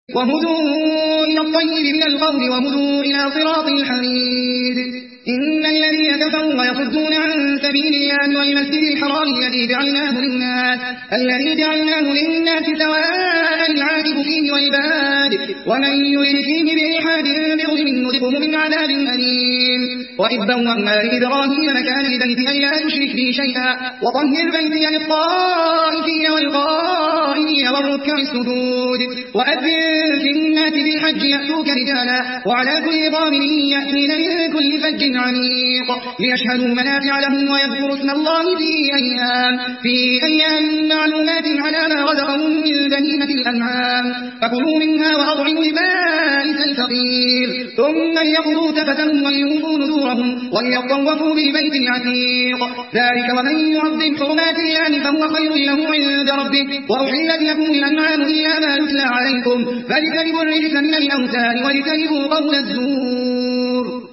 وهدوا إلى الطيب من القول وهدوا إلى صراط الحميد. إن الذين كفروا ويصدون عن سبيل الله والمسجد الحرام الذي جعلناه للناس سواء العاكف فيه والباد ومن يرد فيه بإلحاد بظلم نذقه من عذاب أليم. وإذ بوأنا لإبراهيم مكان البيت ألا تشرك بي شيئا وطهر بيتي للطائفين والقائمين والركع السجود وأذن في الناس بالحج يأتوك رجالا وعلى كل ضامر يأتين من كل فج عميق ليشهدوا منافع لهم ويذكروا اسم الله في أيام معلومات على ما رزقهم من بهيمة الأنعام فكلوا منها وأطعموا البائس الفقير ثم ليقضوا تفتهم وليوفوا نذورهم وليطوفوا بالبيت العتيق. ذلك ومن يعظم حرمات الله فهو خير له عند ربه. وأحلت لكم الأنعام إلا ما يتلى عليكم فاجتنبوا الرجس من الأوثان واجتنبوا قول الزور.